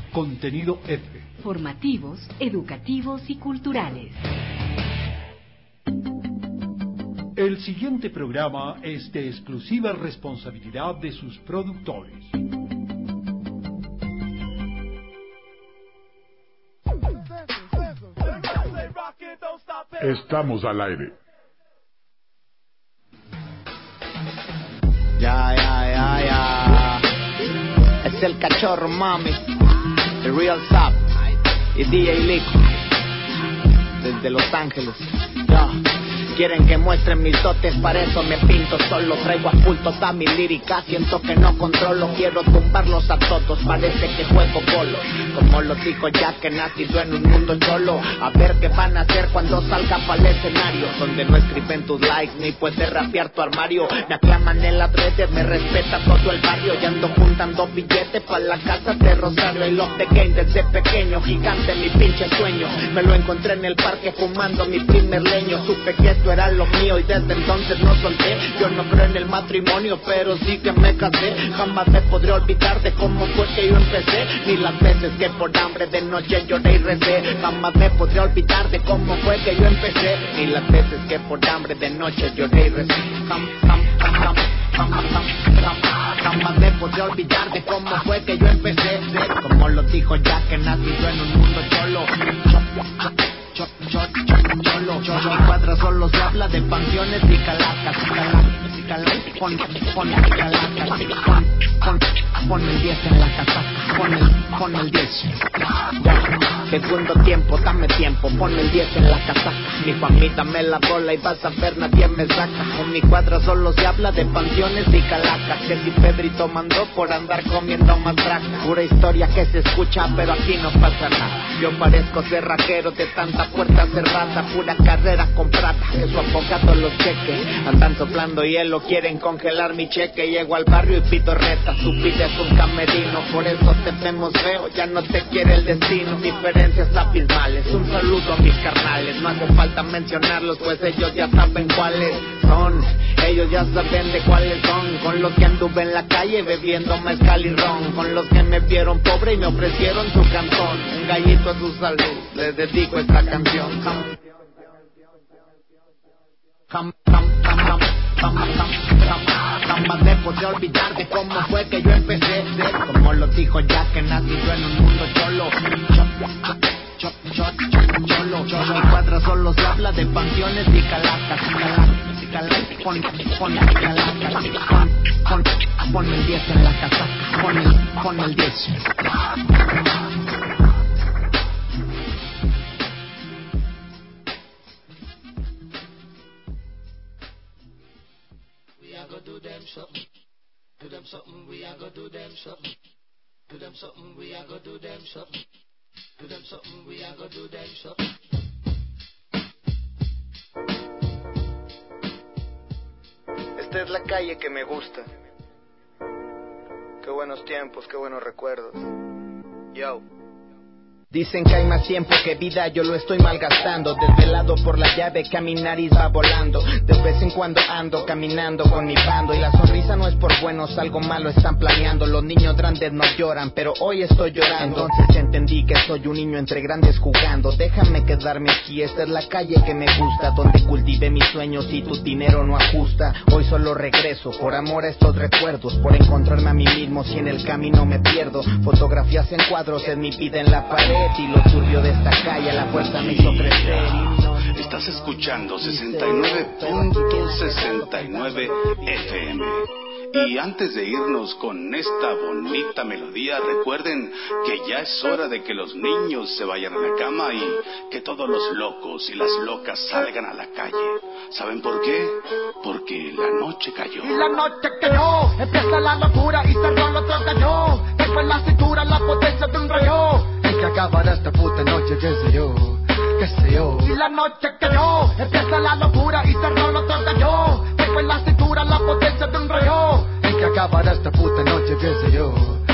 Contenido F. Formativos, educativos y culturales. El siguiente programa es de exclusiva responsabilidad de sus productores. Estamos al aire. Ya. Es el cachorro, mami. The Real Zap y DJ Lico desde Los Ángeles. Ya. Quieren que muestre mis dotes, para eso me pinto solo. Traigo a full toda mi lírica, siento que no controlo. Quiero tumbarlos a todos, parece que juego bolos. Como lo dijo Jack, que nacido en un mundo cholo. A ver qué van a hacer cuando salga para el escenario, donde no escriben tus likes, ni puedes rapear tu armario. Me aclaman en las redes, me respeta todo el barrio. Y ando juntando billetes para la casa de Rosario. Y Love the Game desde pequeño, gigante mi pinche sueño. Me lo encontré en el parque fumando mi primer leño. Supe que esto era lo mío y desde entonces no solté. Yo no creo en el matrimonio, pero sí que me casé. Jamás me podré olvidar de cómo fue que yo empecé, ni las veces que por hambre de noche lloré y recé. Jamás me podré olvidar de cómo fue que yo empecé, ni las veces que por hambre de noche lloré y recé. Jamás me podré olvidar de cómo fue que yo empecé. Como lo dijo Jack, que nacido en un mundo cholo. Mi cuadra solo se habla de panteones y calacas. Pon el 10 en la casaca. Pon el 10. Ya. Segundo tiempo, dame tiempo. Pon el 10 en la casaca. Mi Juanita, dame la bola y vas a ver, nadie me saca. En mi cuadra solo se habla de panteones y calacas. Que si Pedrito mandó por andar comiendo matraca. Pura historia que se escucha, pero aquí no pasa nada. Yo parezco cerrajero de tanta puerta cerrada. Pura carrera comprada, que su abogado los cheque. Andan soplando hielo, quieren congelar mi cheque. Llego al barrio y pido reta, tú pides un camerino. Por eso te vemos feo, ya no te quiere el destino. Diferencias abismales, un saludo a mis carnales. No hace falta mencionarlos, pues ellos ya saben cuáles son. Ellos ya saben de cuáles son. Con los que anduve en la calle bebiendo mezcal y ron. Con los que me vieron pobre y me ofrecieron su cantón. Un gallito a su salud, les dedico esta canción. Jamás me podré olvidar de cómo fue que yo empecé. Como lo dijo Jack, que nacido en un mundo cholo. Mi cuadra solo se habla de panteones y calacas. Pon el 10 en la casa. Pon el 10. Do them something, do them something, we a go do them something, do them something, we a go do them something, do them something, we a go do them something. Esta es la calle que me gusta. Qué buenos tiempos, qué buenos recuerdos. Yo. Dicen que hay más tiempo que vida, yo lo estoy malgastando. Desvelado por la llave que a mi nariz va volando. De vez en cuando ando caminando con mi bando. Y la sonrisa no es por buenos, algo malo están planeando. Los niños grandes no lloran, pero hoy estoy llorando. Entonces entendí que soy un niño entre grandes jugando. Déjame quedarme aquí, esta es la calle que me gusta, donde cultivé mis sueños y tu dinero no ajusta. Hoy solo regreso, por amor a estos recuerdos, por encontrarme a mí mismo si en el camino me pierdo. Fotografías en cuadros en mi vida en la pared. Y lo turbio de esta calle, la fuerza me hizo crecer. Estás escuchando 69.69 FM. Y antes de irnos con esta bonita melodía, recuerden que ya es hora de que los niños se vayan a la cama y que todos los locos y las locas salgan a la calle. ¿Saben por qué? Porque la noche cayó. Y la noche cayó, empieza la locura y cerró el otro cayó. Tengo en la cintura la potencia de un rayo. Es que acabará esta puta noche, qué sé yo. Y la noche cayó, empieza la locura y cerró el otro cayó. Tengo en la cintura la potencia de un rayo. Es que acabará esta puta noche, qué sé yo.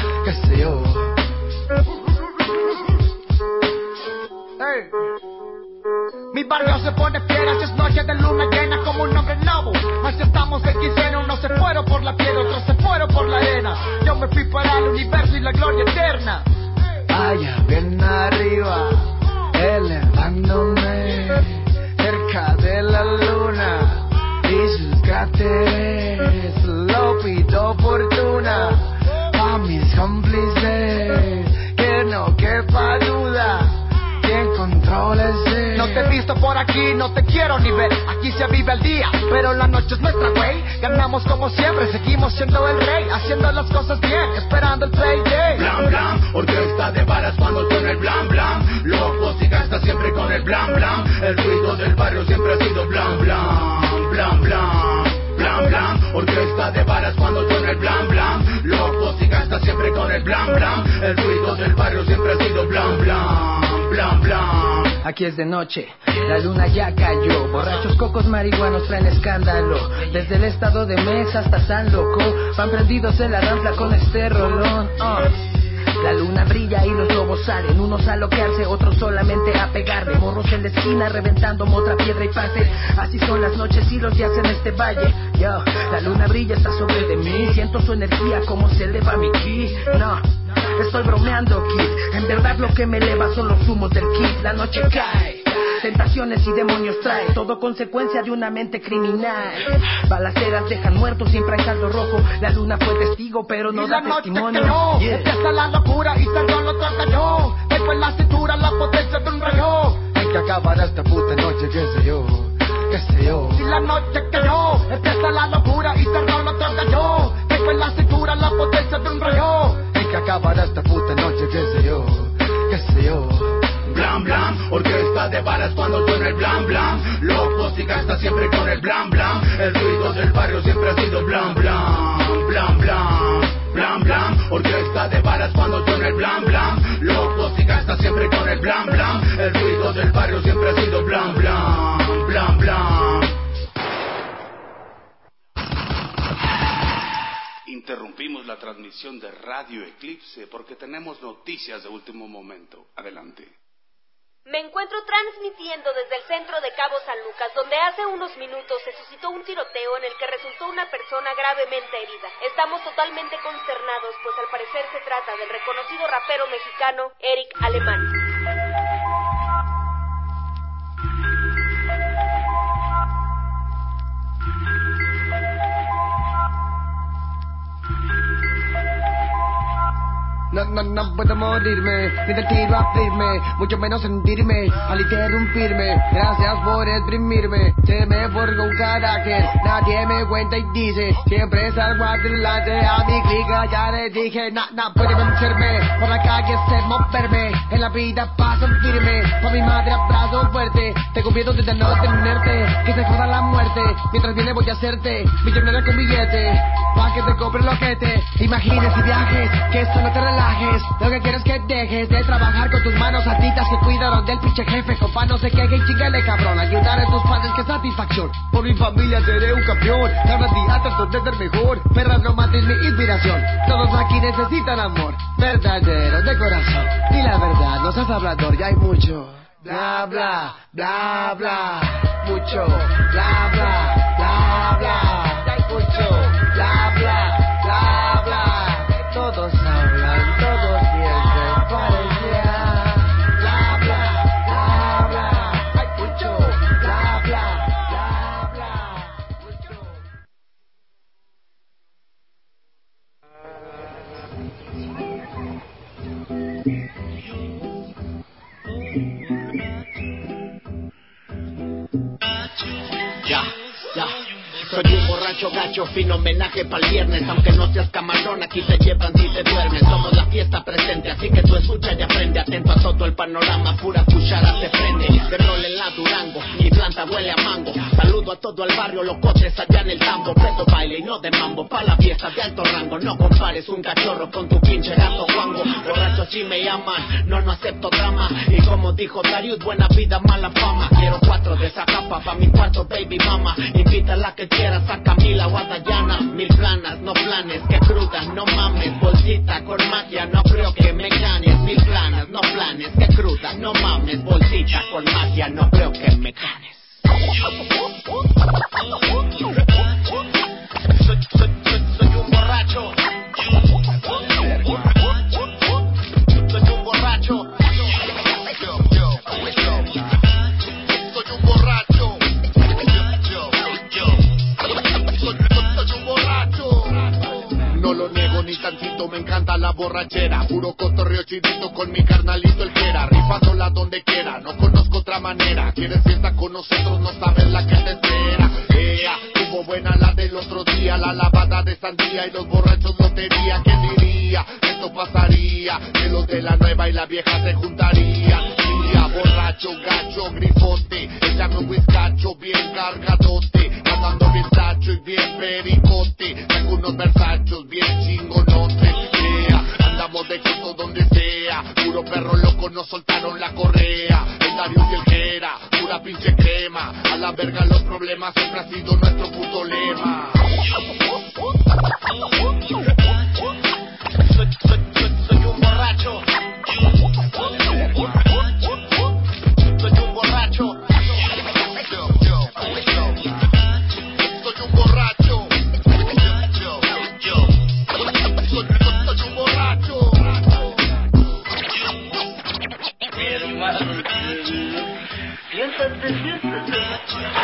Hey. Mi barrio se pone fiera si es noche de luna llena como un hombre lobo. Así estamos en quincena, unos se fueron por la piedra, otros se fueron por la arena. Yo me fui para el universo y la gloria eterna. allá bien arriba, elevándome cerca de la luna y sus cráteres. Lo pido fortuna a mis cómplices, que no quepa duda. No te he visto por aquí, no te quiero ni ver. Aquí se vive el día, pero la noche es nuestra, güey. Ganamos como siempre, seguimos siendo el rey, haciendo las cosas bien, esperando el payday. Blam, blam, orquesta de balas cuando suena el blam, blam. Locos y gasta siempre con el blam, blam. El ruido del barrio siempre ha sido blam, blam, blam, blam. Blam, blam, orquesta de balas cuando suena el blam, blam. Locos y gasta siempre con el blam, blam. El ruido del barrio siempre ha sido blam, blam, blam, blam. Aquí es de noche, la luna ya cayó. Borrachos, cocos, marihuanos traen escándalo. Desde el estado de Mex hasta San Loco, van prendidos en la rampla con este rolón. La luna brilla y los lobos salen, unos a loquearse, otros solamente a pegarle. Morros en la esquina reventando otra piedra y pase. Así son las noches y los días en este valle. Yo, la luna brilla, está sobre de mí. Siento su energía como se eleva mi ki. No, estoy bromeando, kid. En verdad lo que me eleva son los humos del kid. La noche cae, tentaciones y demonios trae, todo consecuencia de una mente criminal. Balaceras dejan muertos, siempre hay saldo rojo. La luna fue testigo, pero no da testimonio. No, empieza la locura y cerró lo cayó. Tengo en la cintura la potencia de un rayo. Hay que acabar esta puta noche, qué sé yo, qué sé yo. Y la noche cayó, empieza la locura y cerró lo cayó. Tengo en la cintura la potencia de un rayo. Hay que acabar esta puta noche, qué sé yo, qué sé yo. Blam, blam, orquesta de balas cuando suena el blam, blam. Locos y gasta siempre con el blam, blam. El ruido del barrio siempre ha sido blam, blam, blam, blam. Blam, blam, orquesta de balas cuando suena el blam, blam. Locos y gasta siempre con el blam, blam. El ruido del barrio siempre ha sido blam, blam, blam, blam. Interrumpimos la transmisión de Radio Eclipse porque tenemos noticias de último momento. Adelante. Me encuentro transmitiendo desde el centro de Cabo San Lucas, donde hace unos minutos se suscitó un tiroteo en el que resultó una persona gravemente herida. Estamos totalmente consternados, pues al parecer se trata del reconocido rapero mexicano Eric Alemán. No puedo morirme, ni del tiro a abrirme, mucho menos sentirme al interrumpirme. Gracias por exprimirme, se me forjó un carácter, nadie me cuenta y dice, siempre salgo adelante. A mi clica ya le dije, nada puede vencerme, por la calle sé moverme, en la vida paso firme, por mi madre abrazo fuerte, tengo miedo de no tenerte, que se joda la muerte, mientras viene voy a hacerte millonario con billete, pa' que te compre lo que te imagines y viajes, que esto no te relajes. Lo que quiero es que dejes de trabajar con tus manos altitas, que cuidaron del pinche jefe, compa no se queje y chíngale cabrón, ayudar a tus padres, que satisfacción, por mi familia seré un campeón, cada día trato de ser mejor, perras no mates mi inspiración, todos aquí necesitan amor, verdadero de corazón, y la verdad no seas hablador, ya hay mucho bla bla, bla bla, mucho bla bla, bla bla, ya hay mucho bla bla, bla bla, todos hablan, todos piensan, parecía bla bla, bla bla, hay mucho bla bla, bla bla, mucho. Ya. Soy un borracho gacho, fino homenaje pa'l viernes. Aunque no seas camarón, aquí te llevan si te duermes. Somos la fiesta presente, así que tú escucha y aprende. Atento a todo el panorama, pura cuchara te prende. De rol en la Durango, mi planta huele a mango. Saludo a todo el barrio, locotes allá en el tambo. Preto baile y no de mambo, pa' la fiesta de alto rango. No compares un cachorro con tu pinche gato guango. Borracho así me llaman, no acepto drama. Y como dijo Darius, buena vida, mala fama. Quiero 4 de esa capa pa' mi cuarto, baby mama. Invítala que quieras a Camila o a Dayana. 1000 planas, no planes, que crudas, no mames. Bolsita con magia, no creo que me ganes. 1000 planas, no planes, que crudas, no mames. Bolsita con magia, no creo que me ganes. Soy un borracho. Soy un borracho. me encanta la borrachera. Puro cotorreo chidito con mi carnalito el Jera. Rifándola donde quiera, no conozco otra manera. Quieres fiesta con nosotros, no sabes la que te espera. Tuvo buena la del otro día, la lavada de sandía y los borrachos lotería. ¿Quién diría que esto pasaría? Que los de la nueva y la vieja se juntarían. Día borracho, gacho, grifote, échame un whiskacho bien cargadote. Andando bien tacho y bien pericote, tengo unos versachos bien chingonotes. Andamos de costo donde sea, puro perro loco, nos soltaron la correa. El Darius y el Jera, pura pinche crema. A la verga los problemas, siempre ha sido nuestro puto lema. Soy un borracho. Soy un borracho. Siéntate.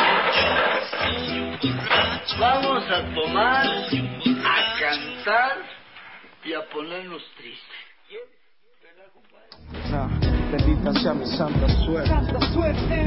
Vamos a tomar, a cantar y a ponernos tristes. Bendita sea mi santa suerte. Santa suerte,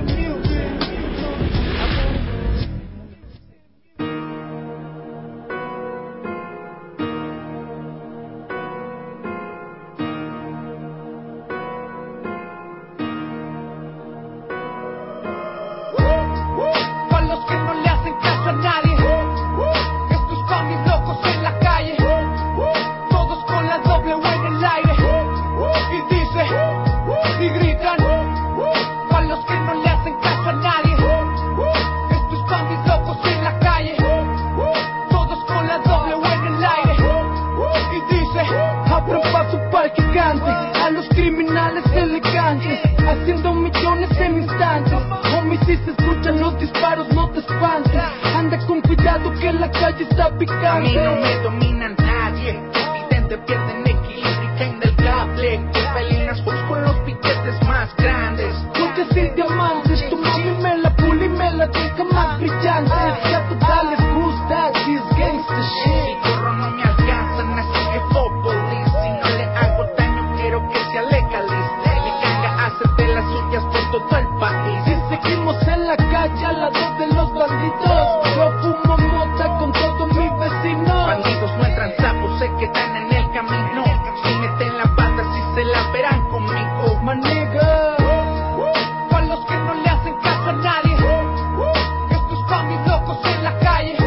a los criminales elegantes, haciendo millones en instantes. Homie, si se escuchan los disparos, no te espantes. Anda con cuidado que la calle está picante. A mí no me domina nadie, evidente pierden equilibrio y caen del cable. Felinas busco los piquetes más grandes. Porque sin diamantes, tu mami me la pula y me la deja más brillante. Ya a total les gusta, this gangsta shit. Mi corro no me alcanza, nací que police. Si no le hago daño, quiero que sea legalista. Mi ganga hace de las suyas por todo el país. Si seguimos en la calle al lado de los bandidos, yo fumo mota con todos mis vecinos. Bandidos no entran sapos, se quedan en el camino. Si meten la pata, si se la verán conmigo. My nigga, para los que no le hacen caso a nadie, esto es pa' mis locos en la calle,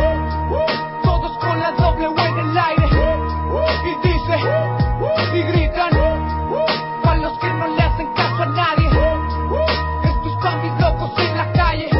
todos con la W en el aire. Y dice, y gritan, para los que no le hacen caso a nadie, esto es pa' mis locos en la calle,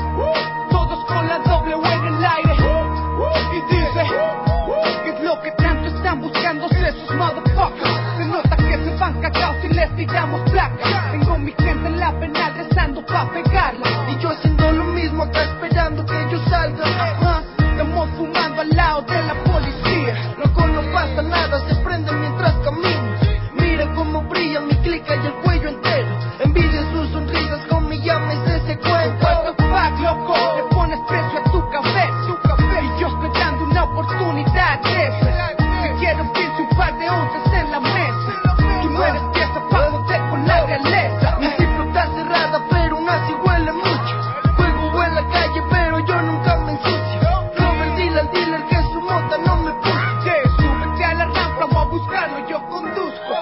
todos con la W en el aire. Y dice, ¿qué es lo que tanto están buscando esos motherfuckers? Se nota que se van cagados y les tiramos placa. Tengo mi gente en la penal rezando pa' pegarla, y yo haciendo lo mismo acá esperando que ellos salgan. Ajá, estamos fumando al lado de la policía. Loco, no pasa nada, se prende mientras camino. Miren cómo brilla mi clica y el cuello entero. Envidia sus sonrisas con mi llama y se cuenta. What the fuck, loco, le pones precio a tu café. Y yo estoy dando una oportunidad de esas. Si quiero pinche un par de onzas en la mesa. Tú no eres pieza pa' joder con la realeza. Mi cifra está cerrada pero aún así huele mucho. Juego en la calle pero yo nunca me ensucio. Robo el dealer que su mota no me puso. Súbete a la rampa, vamos a buscarlo, yo conduzco.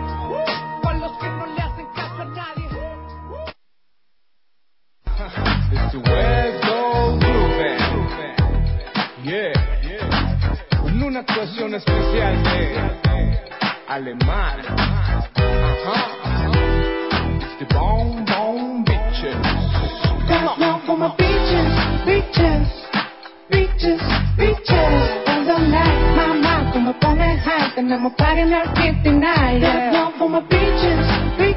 Para los que no le hacen caso a nadie. It's the West Coast Groove Band. Yeah. Con una actuación especial de Alemán. It's the Boom Boom Bitches. Come on for my bitches. All the night, mamá, como pone high, tenemos party en el 59. Come for my bitches.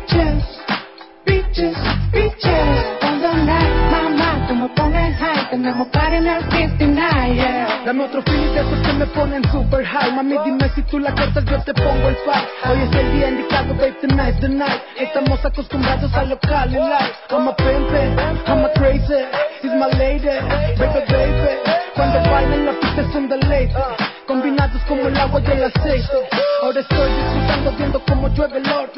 All the night, mamá, como pone high, tenemos party en el 59. Dame otro feeling de esos que me ponen super high. Mami, dime si tú la cortas, yo te pongo el par. Hoy es el día indicado, babe, tonight's the night. Estamos acostumbrados a local y life. I'm a pimpin', I'm a crazy, it's my lady, baby. Cuando bailan la pista es un deleite. Combinados como el agua y el aceite. Ahora estoy disfrutando viendo cómo llueve el oro.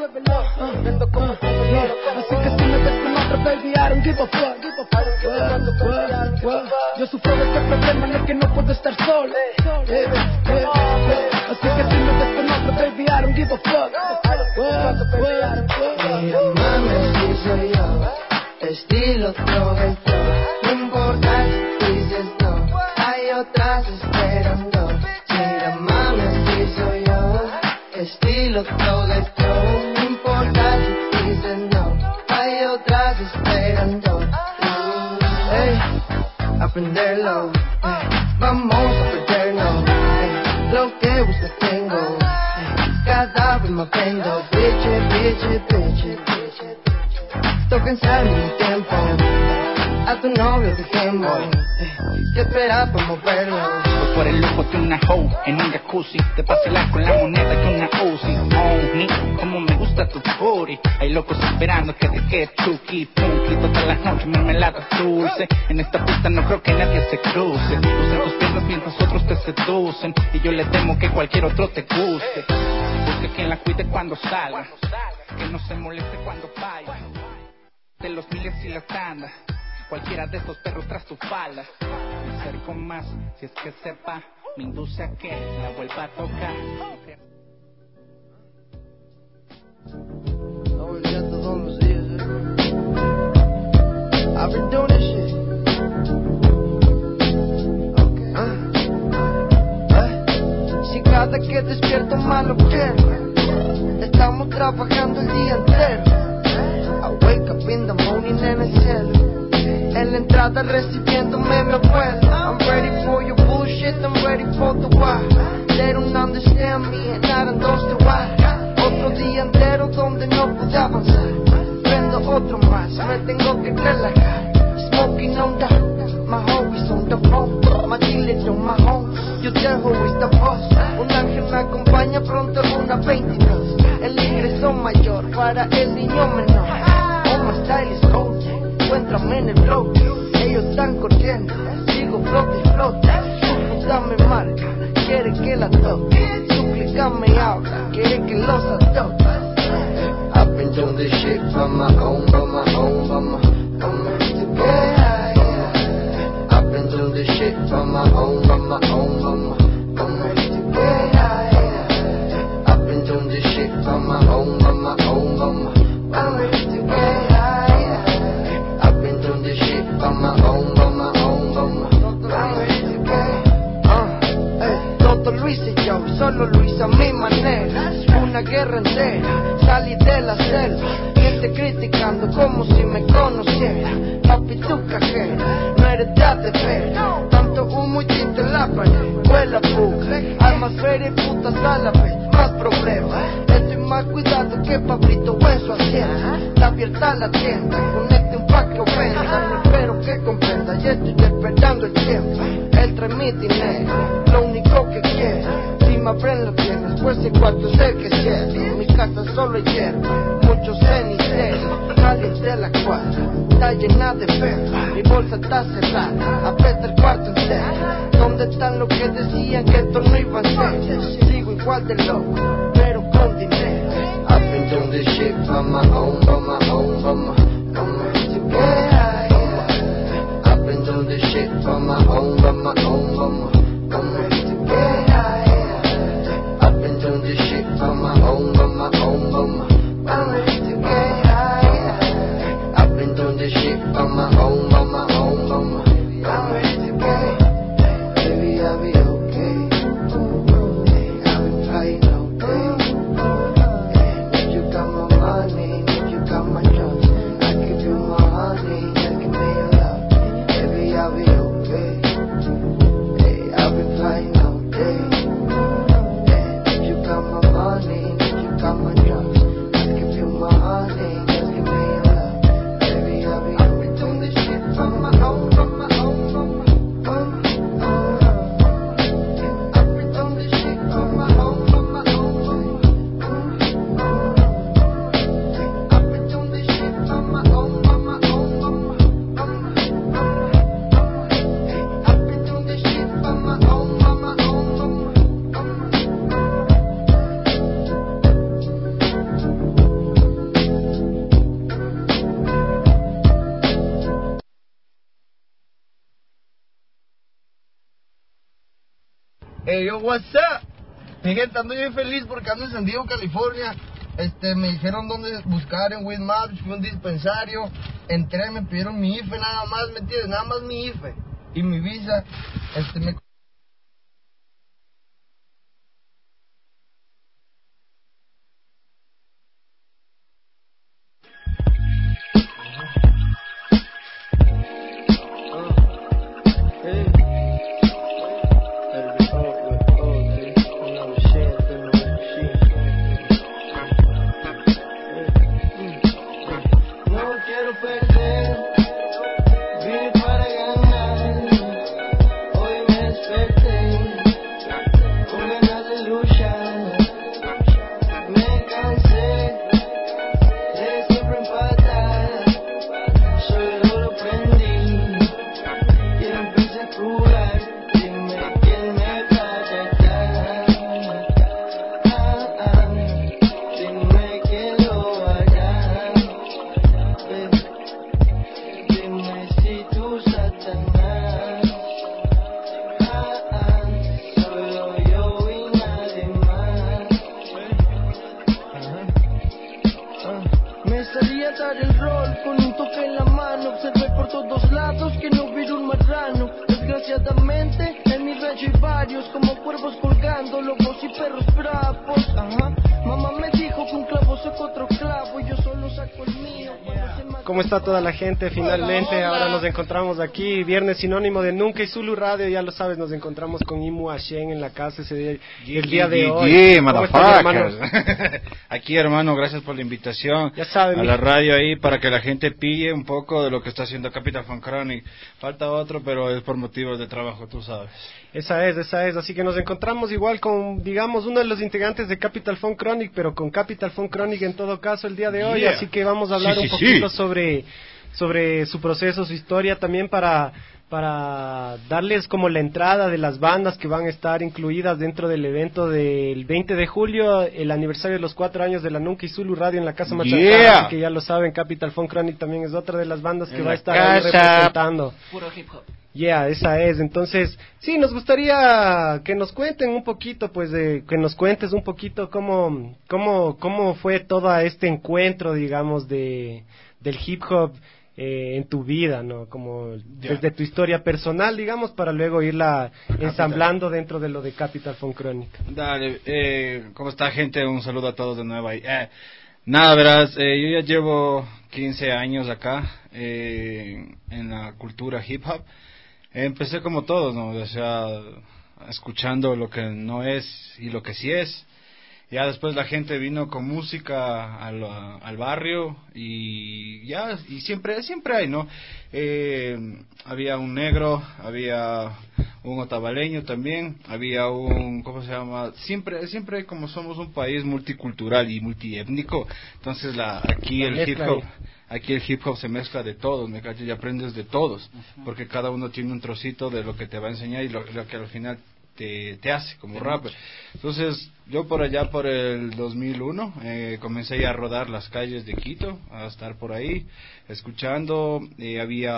Así que si me ves con otro, baby, I don't give a fuck. Yo sufro de este problema en el que no puedo estar solo. Así que si me ves con otro, baby, I don't give a fuck. Mira, mami, si soy yo, estilo todo. No importa si dices no, hay otras esperando. Mira, mami, si soy yo, estilo todo. No importa si dices no, hay otras esperando. Aprenderlo, vamos a perdernos. Lo que buscas tengo, cada vez me aprendo. Bitch. Estoy cansado en mi tiempo, a tu novio dejemos. ¿Qué esperas por moverlo? Voy por el lujo de una hoe en un jacuzzi, de pasear con la moneda que una Uzi. Oh, ni como me gusta tu booty. Hay locos esperando que te quede chuki punky toda la noche, mermelada dulce. En esta pista no creo que nadie se cruce. Lucen tus piernas mientras otros te seducen, y yo le temo que cualquier otro te guste. Busque quien la cuide cuando salga, que no se moleste cuando vaya. De los miles y la tanda, cualquiera de estos perros tras tu falda. Me acerco más, si es que sepa, me induce a que la vuelva a tocar. Oh, ya todos los días, I've been doing this shit. Si cada que despierto malo quiero, estamos trabajando el día entero. I wake up in the morning en el cielo, en la entrada recibiéndome mi abuelo. I'm ready for your bullshit, I'm ready for the why. They don't understand me and I don't know why. Otro día entero donde no pude avanzar, prendo otro más, me tengo que relajar. Smoking on the, my hobbies on the phone, my dealers on my home. You tell who is the boss. Un ángel me acompaña pronto en una 22. El ingreso mayor para el niño menor. Oh, my style is cold, encuéntrame en el blog. Ellos están corriendo, sigo flote y flote. Su puta me marca, quiere que la toque. Suplícame ahora, quiere que los atoque. I've been doing this shit by my own. I've been doing this shit by my own. I've been doing this shit by my own. I've been doing this shit by my own. Todo lo hice yo, solo lo hice a mi manera. Una guerra entera, salí de la selva. Gente criticando como si me conociera. Papi, tu cajera, no eres de ATP. Tanto humo y tinta en la pared, huele a puca. Hay más feria y putas a la vez, más problemas. Estoy más cuidado que Pablito en su hacienda. Está abierta la tienda, conecte un pa' que ofenda. No espero que comprenda y estoy esperando el tiempo. Él trae mi dinero, lo único que quiero. Si me abren las piernas, pues el cuarto es el que cierra. Mi casa solo hay hierba, muchos ceniceros. Alguien de la cuadra, está llena de perros. Mi bolsa está cerrada, aprieta el cuarto entero. ¿Dónde están los que decían que esto no iba a ser? Sigo igual de loco, pero con dinero. I've been doing this shit by my own. I've been doing this shit by my own. I've been doing this shit by my own. I've been doing this shit by my own. Baby, I'll be okay. I've been flying all day. If you got my money, if you got my drugs, I give you my honey, I give me your love. Baby, I'll be okay. I've been flying all day. If you got my money, if you got my drugs, Hey, yo, what's up? Mi gente, ando bien feliz porque ando en San Diego, California. Me dijeron dónde buscar en Weedmaps, fui a un dispensario, entré, me pidieron mi IFE nada más, ¿me entiendes? Nada más mi IFE y mi visa, me... ¿Cómo está toda la gente? Finalmente, ahora nos encontramos aquí, viernes sinónimo de Nunca y Zulu Radio, ya lo sabes, nos encontramos con Imu Ashen en la casa el día de hoy. ¿Cómo estás, hermano? Aquí, hermano, gracias por la invitación ya sabe, a la radio ahí, para que la gente pille un poco de lo que está haciendo Capital Funk Chronic. Falta otro, pero es por motivos de trabajo, tú sabes. Esa es, así que nos encontramos igual con, digamos, uno de los integrantes de Capital Funk Chronic, pero con Capital Funk Chronic en todo caso el día de hoy, así que vamos a hablar un poquito sobre su proceso, su historia, también para darles como la entrada de las bandas que van a estar incluidas dentro del evento del 20 de julio, el aniversario de los 4 años de la Nunca y Zulu Radio en la Casa Machancada, así que ya lo saben, Capital Funk Chronic también es otra de las bandas que va a estar ahí representando. Puro hip hop. Esa es. Entonces, sí, nos gustaría que nos cuenten un poquito, pues, que nos cuentes un poquito cómo fue todo este encuentro, digamos, del hip hop en tu vida, ¿no? Como desde tu historia personal, digamos, para luego irla ensamblando dentro de lo de Capital Funk Chronic. Dale, ¿cómo está, gente? Un saludo a todos de nuevo ahí. Nada, verás, yo ya llevo 15 años acá en la cultura hip hop. Empecé como todos, ¿no? O sea, escuchando lo que no es y lo que sí es. Ya después la gente vino con música al barrio y siempre hay, ¿no? Había un negro, había un otavaleño también, había un, ¿cómo se llama? Siempre como somos un país multicultural y multiétnico, entonces aquí el hip hop se mezcla de todos, ¿me cachas? Y aprendes de todos, porque cada uno tiene un trocito de lo que te va a enseñar y lo que al final te hace como rapper. Entonces yo por allá por el 2001 comencé ya a rodar las calles de Quito, a estar por ahí escuchando. Había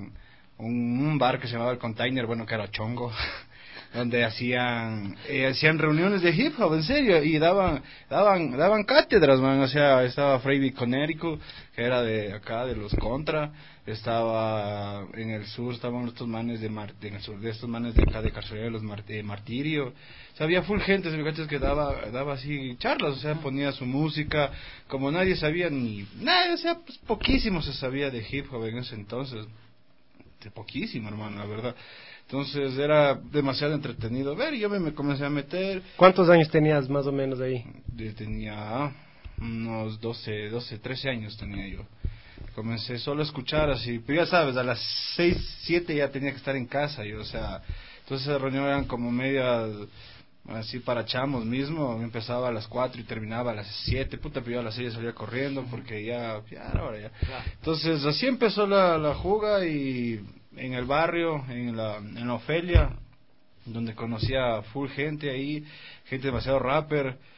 un bar que se llamaba El Container, bueno, que era chongo donde hacían reuniones de hip hop, en serio, y daban cátedras, man. O sea, estaba Freddy Conérico, que era de acá, de los Contra, estaba en el sur, estaban estos manes en el sur, de estos manes de acá de Carcelera, los Martirio. O sea, había full gente, que daba así charlas, o sea, ponía su música, como nadie sabía ni nada, o sea, pues poquísimo se sabía de hip hop en ese entonces, poquísimo, hermano, la verdad. Entonces era demasiado entretenido ver, y yo me comencé a meter. ¿Cuántos años tenías más o menos ahí? Tenía unos 12, 13 años tenía yo. Comencé solo a escuchar así, pero ya sabes, a las 6, 7 ya tenía que estar en casa, yo, o sea, entonces las reuniones eran como media así para chamos mismo, empezaba a las 4 y terminaba a las 7, pero yo a las 6 salía corriendo porque ya era hora ya. Entonces así empezó la juga, y en el barrio, en la Ofelia, donde conocía full gente ahí, gente demasiado rapper,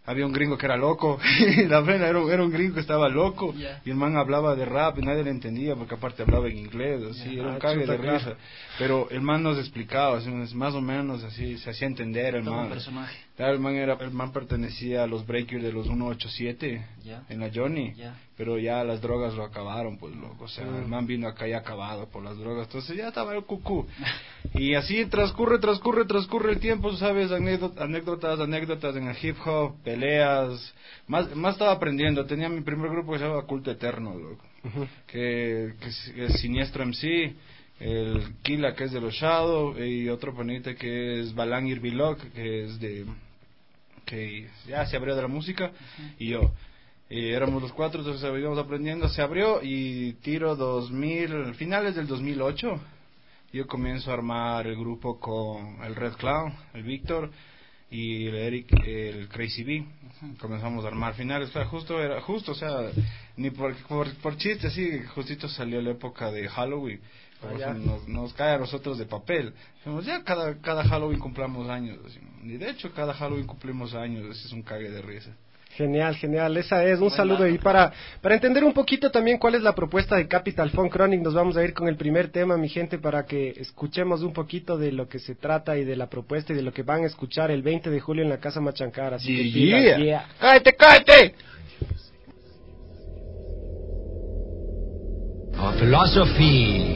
había un gringo que era loco, y la pena era un gringo que estaba loco, y el man hablaba de rap y nadie le entendía porque aparte hablaba en inglés, así, era un cague de risa, pero el man nos explicaba, así, más o menos así, se hacía entender el man. Claro, el man pertenecía a los breakers de los 187 en la Johnny, pero ya las drogas lo acabaron, pues loco, o sea, el man vino acá ya acabado por las drogas, entonces ya estaba el cucú, y así transcurre el tiempo, ¿sabes? Anécdotas en el hip hop, peleas, más estaba aprendiendo. Tenía mi primer grupo que se llama Culto Eterno, loco, que es Siniestro MC, el Kila, que es de los Shadow, y otro panita que es Balan Irbilog, que es que ya se abrió de la música, y yo. Y éramos los cuatro, entonces íbamos aprendiendo, se abrió, y finales del 2008, yo comienzo a armar el grupo con el Red Clown, el Víctor, y el Eric, el Crazy B. Comenzamos a armar finales, o sea, ni por chiste, así, justito salió la época de Halloween, nos cae a nosotros de papel. Dijimos, ya cada Halloween cumplamos años, y de hecho cada Halloween cumplimos años, ese es un cague de risa. Genial, esa es, un saludo. Y para entender un poquito también cuál es la propuesta de Capital Funk Chronic, nos vamos a ir con el primer tema, mi gente, para que escuchemos un poquito de lo que se trata y de la propuesta y de lo que van a escuchar el 20 de julio en la Casa Machancara. Así que pilas, ¡Cállate! Our philosophy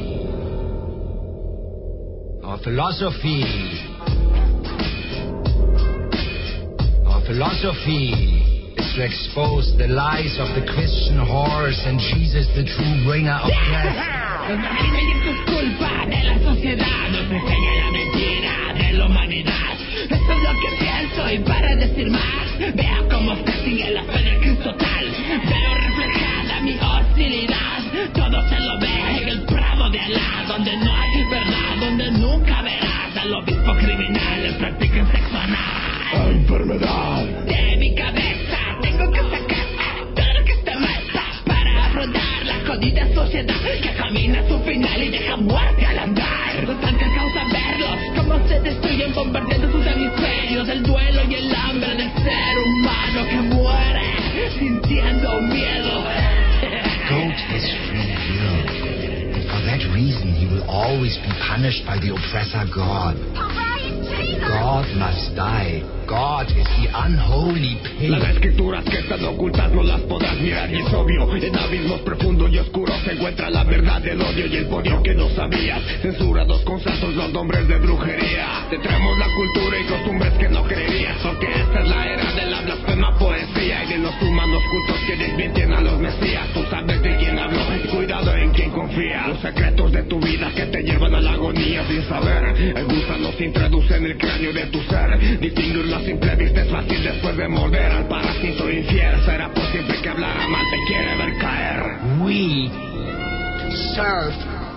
is to expose the lies of the Christian horse and Jesus the true bringer of death. Los margines es culpa de la sociedad, nos enseña la mentira de la humanidad. Esto es lo que pienso y para decir más, vea cómo se sigue la fe del Cristo tal. Veo reflejada mi hostilidad, todo se lo ve en el prado de Alá, donde no hay verdad, donde nunca verás al obispo criminal en práctica en sexo anal. Enfermedad de mi cabeza, tengo que sacar todo lo que está mal para afrontar la jodida sociedad que camina a su final y deja muerte al andar. Los tanques causan verlos, cómo se destruyen bombardeando sus hemisferios, el duelo y el hambre del ser humano que muere sintiendo miedo. Goat is free will, and for that reason he will always be punished by the oppressor God. God must die. God is the unholy pig. Las escrituras que están ocultas no las podrás mirar y es obvio. En abismos profundos y oscuros se encuentra la verdad del odio y el podio que no sabías. Censurados con santos los nombres de brujería. Te traemos la cultura y costumbres que no creerías, porque esta es la era de la blasfema poesía y de los humanos cultos que desmienten a los mesías. Tú sabes de quién hablo y cuidado en quién confía. Los secretos de tu vida que te llevan a la agonía sin saber. El gusano se introduce en el cráneo de tu ser. Distinguirlo a simple vista es fácil después de morder al parásito infiel. Será por siempre que hablara mal te quiere ver caer. We serve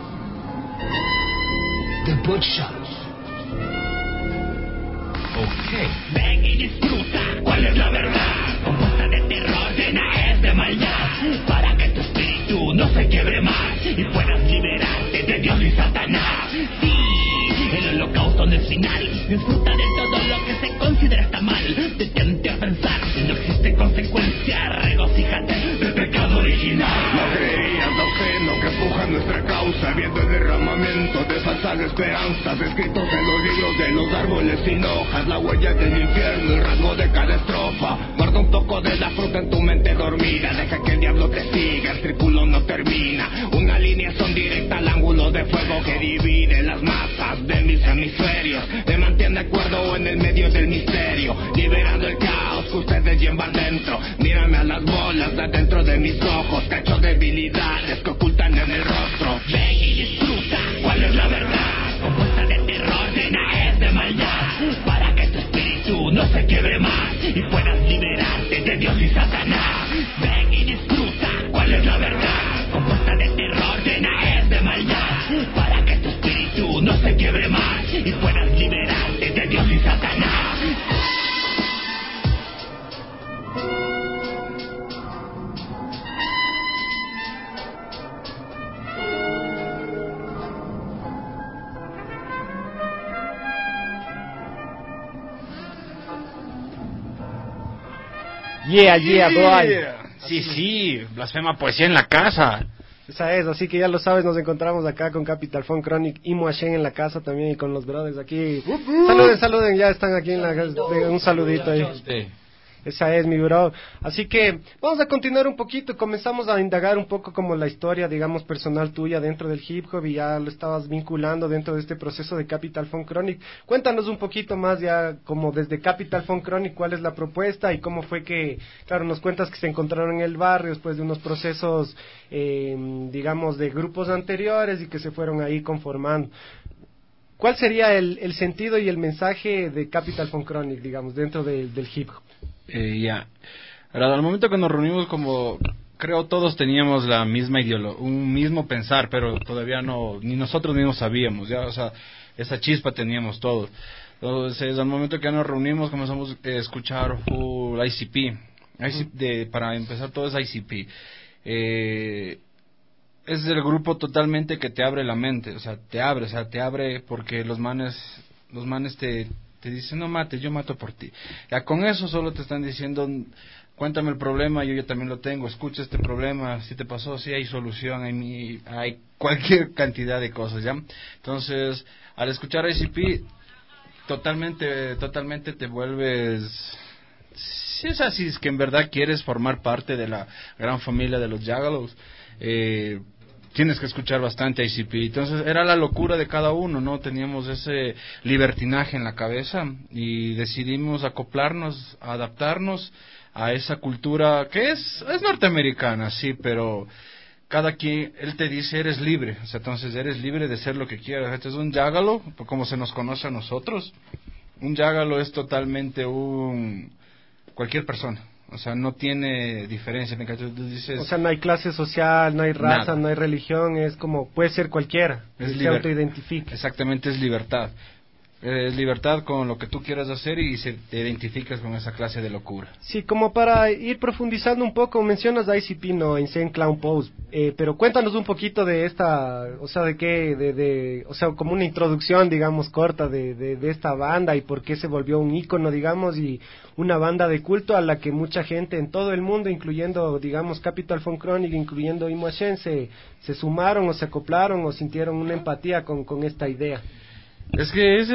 the butcher. Okay. Ven y disfruta, ¿cuál es la verdad? Compuesta de terror, llena es de maldad, para que tu espíritu no se quiebre más y puedas liberarte de Dios y Satanás. Sí, el holocausto no es final, disfruta de todo lo que se considera está mal. Detente a pensar, si no existe consecuencia, regocíjate del pecado original. No creías lo ajeno que empuja nuestra causa, viendo el derramamiento de falsas esperanzas, escritos en los libros de los árboles sin hojas, la huella del infierno, el rasgo de cada estrofa. Guarda un poco de la fruta en tu mente dormida, deja que el diablo te siga, el círculo no termina. Una lineación directa al ángulo de fuego que divide las masas de mis hemisferios, me mantiene cuerdo en el medio del misterio, liberando el caos que ustedes llevan dentro. Mírame a las bolas de dentro de mis ojos, cacho debilidades que ocultan en el rostro. Ven y disfruta, ¿cuál es la verdad? Compuesta de terror, llena es de maldad, para que tu espíritu no se quiebre más y puedas liberarte de Dios y Satanás. Ven y disfruta, ¿cuál es la verdad? Compuesta de terror, llena es de maldad, para que tu espíritu no se quiebre más y puedas liberarte de Dios y Satanás. Yeah, boy. Sí, blasfema poesía en la casa. Esa es, así que ya lo sabes, nos encontramos acá con Capital Funk Chronic y Moashen en la casa también y con los brothers aquí. Saluden, ya están aquí en la casa. Un saludito ahí. Esa es, mi bro. Así que vamos a continuar un poquito. Comenzamos a indagar un poco como la historia, digamos, personal tuya dentro del hip hop y ya lo estabas vinculando dentro de este proceso de Capital Funk Chronic. Cuéntanos un poquito más ya como desde Capital Funk Chronic cuál es la propuesta y cómo fue que, claro, nos cuentas que se encontraron en el barrio después de unos procesos, digamos, de grupos anteriores y que se fueron ahí conformando. ¿Cuál sería el sentido y el mensaje de Capital Funk Chronic, digamos, dentro del hip hop? Ahora, al momento que nos reunimos, como creo todos teníamos la misma ideología, un mismo pensar, pero todavía no, ni nosotros mismos sabíamos, ya, o sea, esa chispa teníamos todos. Entonces, al momento que nos reunimos, comenzamos a escuchar full ICP. Para empezar, todo es ICP. Es el grupo totalmente que te abre la mente, o sea, te abre porque los manes te dicen, no mates, yo mato por ti. Ya con eso solo te están diciendo, cuéntame el problema, yo también lo tengo, escucha este problema, si te pasó, si hay solución, hay cualquier cantidad de cosas, ¿ya? Entonces, al escuchar ICP, totalmente te vuelves... Si es así, es que en verdad quieres formar parte de la gran familia de los Jagalos, tienes que escuchar bastante ICP. Entonces era la locura de cada uno, ¿no? Teníamos ese libertinaje en la cabeza y decidimos acoplarnos, adaptarnos a esa cultura que es norteamericana, sí, pero cada quien, él te dice, eres libre, o sea, entonces eres libre de ser lo que quieras. Este es un Jagalo, como se nos conoce a nosotros. Un Jagalo es totalmente cualquier persona. O sea, no tiene diferencia. Tú dices, o sea, no hay clase social, no hay raza, nada. No hay religión, es como, puede ser cualquiera, se autoidentifica. Exactamente, es libertad. Es libertad con lo que tú quieras hacer y te identificas con esa clase de locura. Sí, como para ir profundizando un poco, mencionas ICP, no, Insane Clown Pose, pero cuéntanos un poquito de esta, o sea, o sea, como una introducción, digamos, corta de esta banda y por qué se volvió un ícono, digamos, y una banda de culto a la que mucha gente en todo el mundo, incluyendo, digamos, Capital Funk Chronic, incluyendo Imoashen, se sumaron o se acoplaron o sintieron una empatía con esta idea. Es que es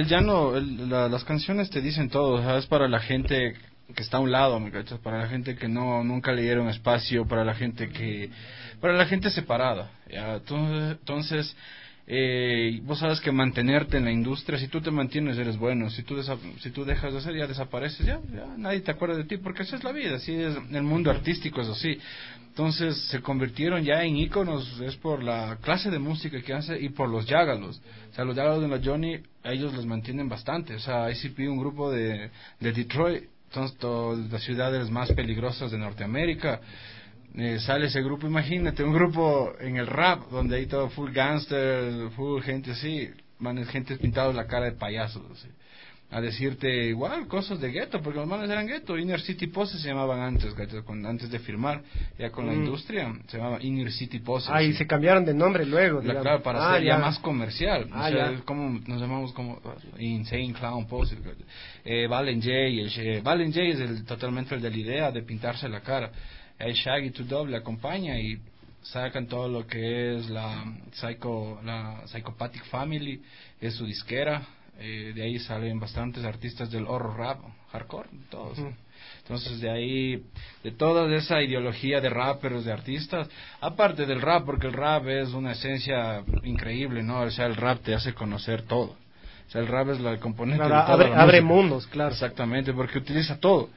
las canciones te dicen todo, o sea, es para la gente que está a un lado, ¿me cachas? Para la gente que nunca le dieron espacio, para la gente separada, ¿ya? Entonces, vos sabes que mantenerte en la industria, si tú te mantienes eres bueno, si tú dejas de hacer ya desapareces, ya nadie te acuerda de ti, porque así es la vida, así es el mundo artístico, es así. Entonces se convirtieron ya en íconos, es por la clase de música que hace y por los Jagalos. O sea, los Jagalos de la Johnny, a ellos los mantienen bastante. O sea, ICP, un grupo de Detroit, entonces, las ciudades más peligrosas de Norteamérica. Sale ese grupo, imagínate, un grupo en el rap, donde hay todo full gangster, full gente así, gente pintados la cara de payasos, así, a decirte igual cosas de gueto, porque los manes eran gueto. Inner City Pose se llamaban antes de firmar, ya con la industria, se llamaba Inner City Pose. Y se cambiaron de nombre luego, claro, para ser ya más comercial. O sea, como nos llamamos como Insane Clown Pose. Valen J es totalmente el de la idea de pintarse la cara. Shaggy 2 le acompaña y sacan todo lo que es la Psychopathic Family, es su disquera. De ahí salen bastantes artistas del horror rap, hardcore, todos. Entonces de ahí, de toda esa ideología de rappers, de artistas, aparte del rap, porque el rap es una esencia increíble, ¿no? O sea, el rap te hace conocer todo. O sea, el rap es el componente de toda abre mundos, claro. Exactamente, porque utiliza todo.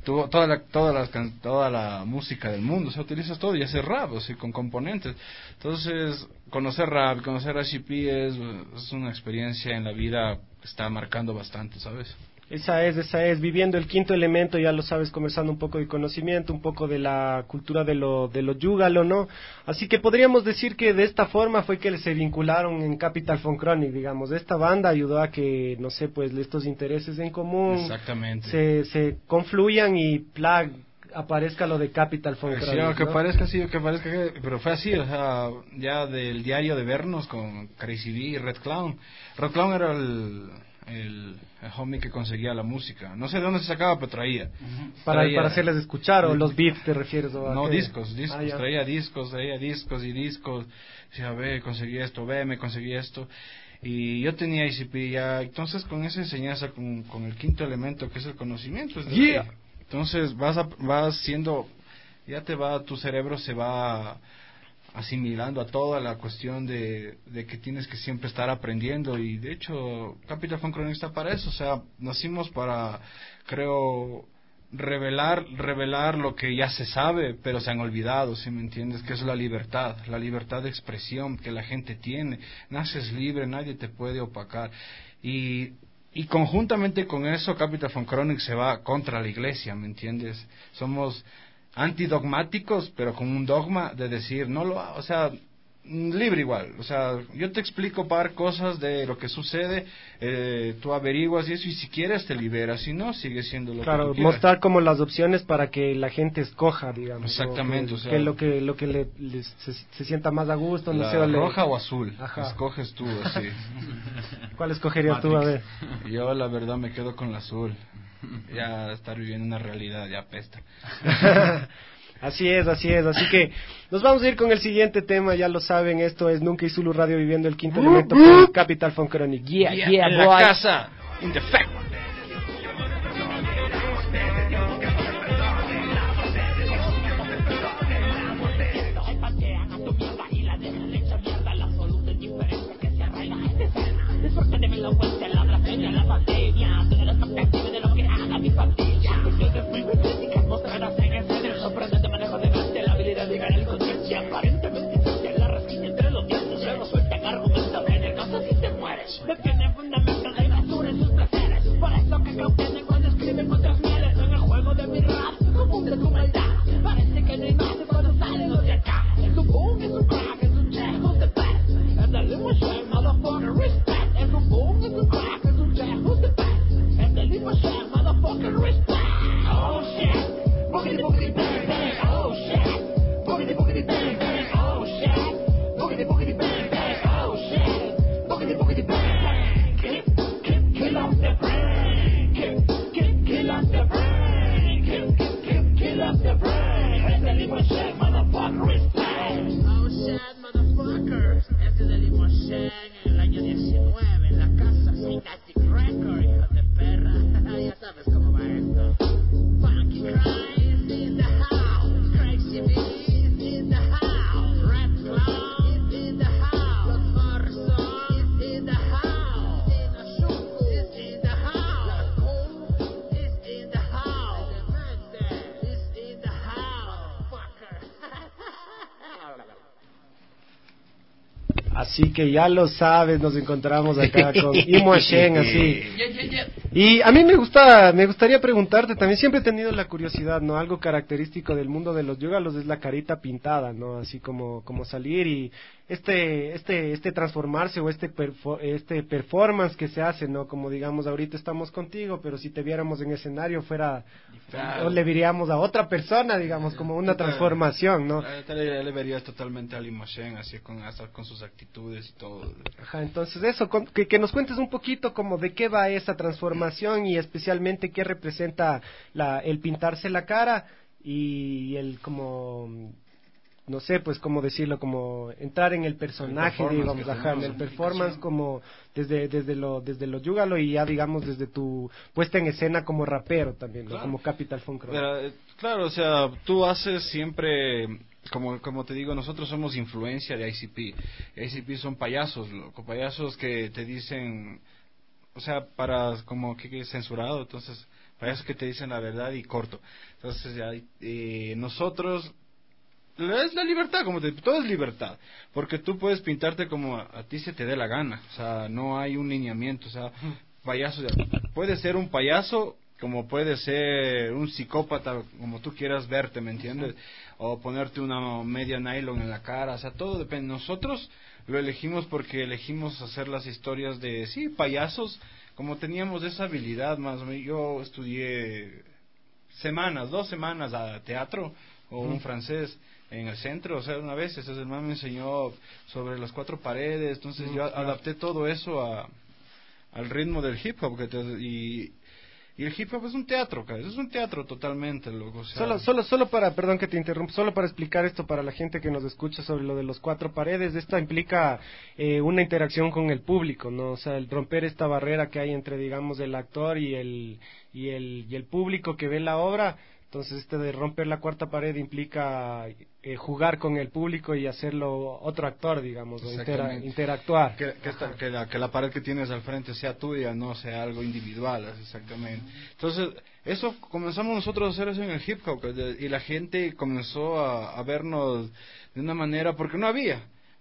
Toda la música del mundo, o sea, utilizas todo y haces rap, o sea, con componentes. Entonces, conocer rap, conocer ICP es una experiencia en la vida que está marcando bastante, ¿sabes? Esa es, viviendo el quinto elemento, ya lo sabes, conversando un poco de conocimiento, un poco de la cultura de lo yúgalo, ¿no? Así que podríamos decir que de esta forma fue que se vincularon en Capital Funk Chronic, digamos. Esta banda ayudó a que, no sé, pues estos intereses en común se confluyan y aparezca lo de Capital Funk Chronic, ¿no? Que parezca, pero fue así, o sea, ya del diario de vernos con Crazy B y Red Clown. Red Clown era el homie que conseguía la música. No sé de dónde se sacaba, pero traía. Para hacerles escuchar, o los beats te refieres. No, discos. Traía discos y discos. Decía, conseguí esto, me conseguí esto. Y yo tenía ICP ya. Entonces, con esa enseñanza, con el quinto elemento, que es el conocimiento. Entonces, vas siendo, tu cerebro se va asimilando a toda la cuestión de que tienes que siempre estar aprendiendo. Y de hecho Capital Funk Chronic está para eso. O sea, nacimos para, creo, revelar lo que ya se sabe pero se han olvidado, ¿sí me entiendes? Que es la libertad de expresión que la gente tiene. Naces libre, nadie te puede opacar. Y conjuntamente con eso Capital Funk Chronic se va contra la iglesia, ¿me entiendes? Somos antidogmáticos, pero con un dogma de decir, o sea, libre igual. O sea, yo te explico cosas de lo que sucede, tú averiguas y eso, y si quieres te liberas, si no, sigue siendo lo que tú quieras. Mostrar como las opciones para que la gente escoja, digamos. Exactamente, o sea, que lo que se sienta más a gusto, no sé. ¿Roja o azul? Ajá. Escoges tú, así. ¿Cuál escogerías tú? A ver. Yo la verdad me quedo con la azul. Ya estar viviendo una realidad ya apesta. Así es, así que nos vamos a ir con el siguiente tema, ya lo saben, esto es Nunca y Zulu Radio viviendo el quinto elemento con Capital Funk Chronic. Yeah, en boy. La casa, in the fact. Depende fundamental de basura en sus placeres. Por eso que cautelan cuando escriben otras mieles. En el juego de mi rap confunde tu maldad. Parece que no hay más cuando salen los de acá. Es un boom, es un crack, es un check, who's the best? Es the limo shell, motherfucker, respect. Es un boom, es un crack, es un check, who's the best? Es the limo shell, motherfucker, respect. Oh shit, boogity boogity bang bang. Oh shit, boogity boogity bang bang. Oh shit, boogity boogity bang bang. Oh shit, boogity boogity bang bang. Kill off the brain, kill off the brain, kill off the brain. Es el Limo Shang, motherfucker, respect. Oh shit, motherfucker. Este es el Limo Shang en el año 19, en la casa Synaptic Record, hijos de perra. Ya sabes cómo va esto. Funky Cry is in the house, Crazy B is in the house, Red Cloud is in the house, Los Morrison is in the house, Tina Shuko is in the house, La Cool is in the house, Demente is in the house, fucker. Así que ya lo sabes, nos encontramos acá con Imo Shen, así. Y a mí me gustaría preguntarte, también siempre he tenido la curiosidad, ¿no? Algo característico del mundo de los yogalos es la carita pintada, ¿no? Así como salir y este transformarse o este performance que se hace, ¿no? Como digamos, ahorita estamos contigo, pero si te viéramos en escenario fuera, o le veríamos a otra persona, digamos, como una transformación, ¿no? Le verías totalmente a Imo Shen, así hasta con sus actitudes y todo. Ajá, entonces eso, que nos cuentes un poquito como de qué va esa transformación y especialmente qué representa el pintarse la cara y el como, no sé, pues cómo decirlo, como entrar en el personaje, digamos, ajá, en el performance, como desde lo yugalo y ya digamos desde tu puesta en escena como rapero también, ¿no? Claro. Como Capital Funk Chronic. Claro, o sea, tú haces siempre, como te digo, nosotros somos influencia de ICP. ICP son payasos, loco, payasos que te dicen, o sea, como que es censurado, entonces payasos que te dicen la verdad y corto. Entonces ya, nosotros es la libertad, todo es libertad, porque tú puedes pintarte como a ti se te dé la gana, o sea, no hay un lineamiento, o sea, payaso, puede ser un payaso como puede ser un psicópata, como tú quieras verte, ¿me entiendes? O ponerte una media nylon en la cara, o sea, todo depende. Nosotros lo elegimos porque elegimos hacer las historias de, sí, payasos, como teníamos esa habilidad más. Yo estudié 2 semanas a teatro o un francés en el centro, o sea, una vez, ese hermano me enseñó sobre las 4 paredes, entonces yo adapté todo eso al ritmo del hip hop y el hip hop es un teatro, es un teatro totalmente, loco. O sea, Solo para, perdón que te interrumpa, solo para explicar esto para la gente que nos escucha sobre lo de los cuatro paredes, esta implica una interacción con el público, ¿no? O sea, el romper esta barrera que hay entre, digamos, el actor y el público que ve la obra. Entonces, de romper la cuarta pared implica jugar con el público y hacerlo otro actor, digamos, o interactuar. Que la pared que tienes al frente sea tuya, no sea algo individual, exactamente. Entonces, eso comenzamos nosotros a hacer eso en el hip hop, y la gente comenzó a vernos de una manera, porque no había.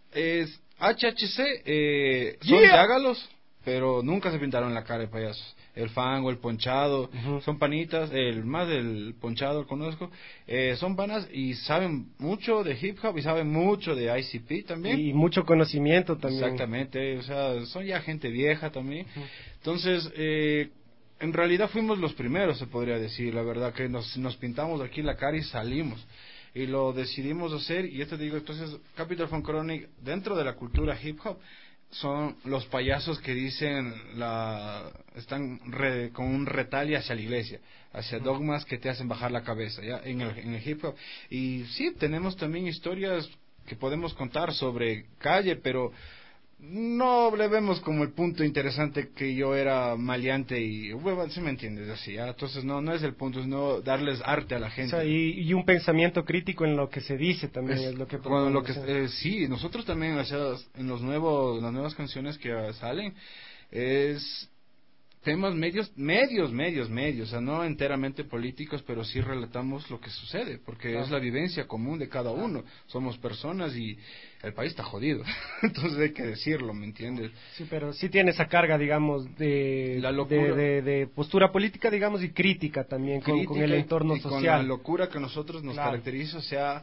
HHC, son llágalos, pero nunca se pintaron la cara de payasos. El fango, el ponchado, son panitas, el ponchado lo conozco, son panas y saben mucho de hip hop y saben mucho de ICP también. Y mucho conocimiento también. Exactamente, o sea, son ya gente vieja también. Entonces, en realidad fuimos los primeros, se podría decir, la verdad, que nos pintamos aquí la cara y salimos. Y lo decidimos hacer, y te digo, entonces, Capital Funk Chronic, dentro de la cultura hip hop, son los payasos que dicen están con un retalle hacia la iglesia, hacia dogmas que te hacen bajar la cabeza, ¿ya? En el hip hop. Y sí, tenemos también historias que podemos contar sobre calle, pero no le vemos como el punto interesante que yo era maleante y ¿sí me entiendes? Así, ¿ya? Entonces no es el punto, es no darles arte a la gente. O sea, y un pensamiento crítico en lo que se dice también es lo que sí, nosotros también, o sea, en las nuevas canciones que salen es temas medios, o sea, no enteramente políticos, pero sí relatamos lo que sucede, porque es la vivencia común de cada uno. Somos personas y el país está jodido, entonces hay que decirlo, ¿me entiendes? Sí, pero sí tiene esa carga, digamos, de postura política, digamos, y crítica también, con el entorno social. Con la locura que nosotros nos caracteriza, o sea,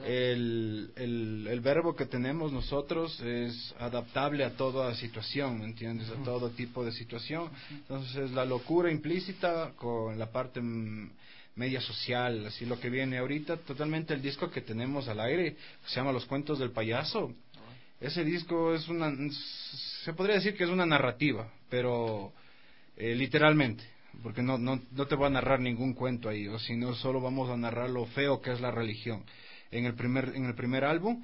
el verbo que tenemos nosotros es adaptable a toda situación, ¿me entiendes? A todo tipo de situación. Entonces, la locura implícita con la parte media social, así lo que viene ahorita, totalmente el disco que tenemos al aire, se llama Los Cuentos del Payaso. Ese disco se podría decir que es una narrativa, pero literalmente, porque no te voy a narrar ningún cuento ahí, o si no, solo vamos a narrar lo feo que es la religión. En el primer álbum,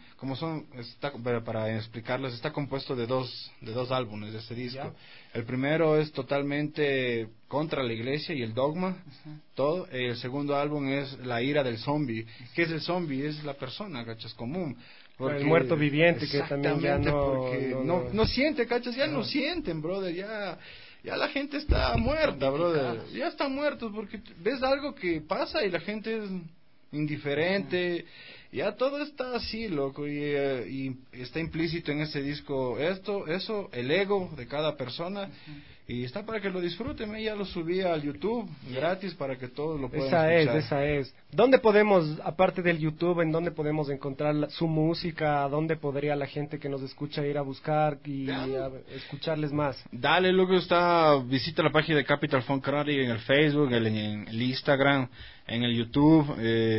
para explicarles, está compuesto de dos álbumes de este disco. El primero es totalmente contra la iglesia y el dogma, todo. El segundo álbum es La ira del zombie. ¿Qué es el zombie? Es la persona, ¿cachas? Común. Porque, el muerto viviente que también ya no siente, ¿cachas? Ya no sienten, brother, ya la gente está muerta, brother. Ya están muertos porque ves algo que pasa y la gente es indiferente. Ya todo está así, loco, y está implícito en ese disco eso, el ego de cada persona, y está para que lo disfruten. Ya lo subí al YouTube gratis para que todos lo puedan escuchar. Esa es. ¿Dónde podemos, aparte del YouTube, en dónde podemos encontrar su música? ¿Dónde podría la gente que nos escucha ir a buscar y a escucharles más? Dale, luego visita la página de Capital Funk Chronic en el Facebook, en el Instagram, en el YouTube,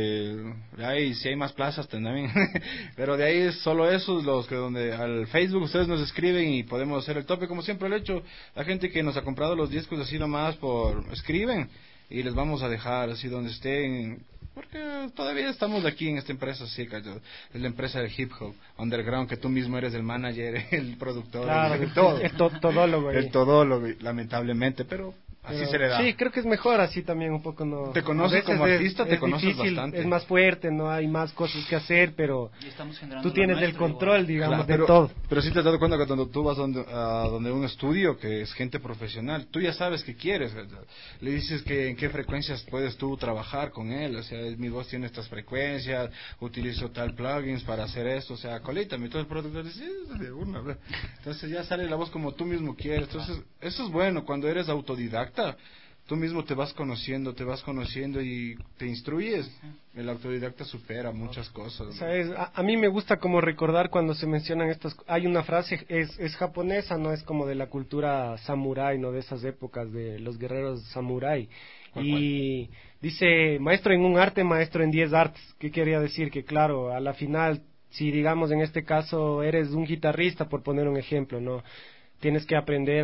ahí si hay más plazas también, pero de ahí es solo esos donde al Facebook ustedes nos escriben y podemos hacer el tope, como siempre lo he hecho. La gente que nos ha comprado los discos así nomás escriben y les vamos a dejar así donde estén, porque todavía estamos aquí en esta empresa, sí, es la empresa de hip hop underground, que tú mismo eres el manager, el productor, el todólogo, el todólogo, lamentablemente, pero así se le da. Sí, creo que es mejor así también un poco, ¿no? Te conoces como artista, te conoces difícil, bastante. Es más fuerte, no hay más cosas que hacer, pero tú tienes el control, digamos, claro, de todo. Pero sí te has dado cuenta que cuando tú vas a donde un estudio que es gente profesional, tú ya sabes qué quieres, le dices que en qué frecuencias puedes tú trabajar con él, o sea, mi voz tiene estas frecuencias, utilizo tal plugins para hacer esto, o sea, colítame, todo el productor dice, sí, de una, bro. Entonces ya sale la voz como tú mismo quieres. Entonces eso es bueno cuando eres autodidacta. Tú mismo te vas conociendo y te instruyes. El autodidacta supera muchas cosas, ¿no? ¿Sabes? A mí me gusta como recordar cuando se mencionan estas... Hay una frase, es japonesa, no es como de la cultura samurái, no de esas épocas de los guerreros samurái. Y dice, maestro en un arte, maestro en 10 artes. ¿Qué quería decir? Que claro, a la final, si digamos en este caso eres un guitarrista, por poner un ejemplo, ¿no? tienes que aprender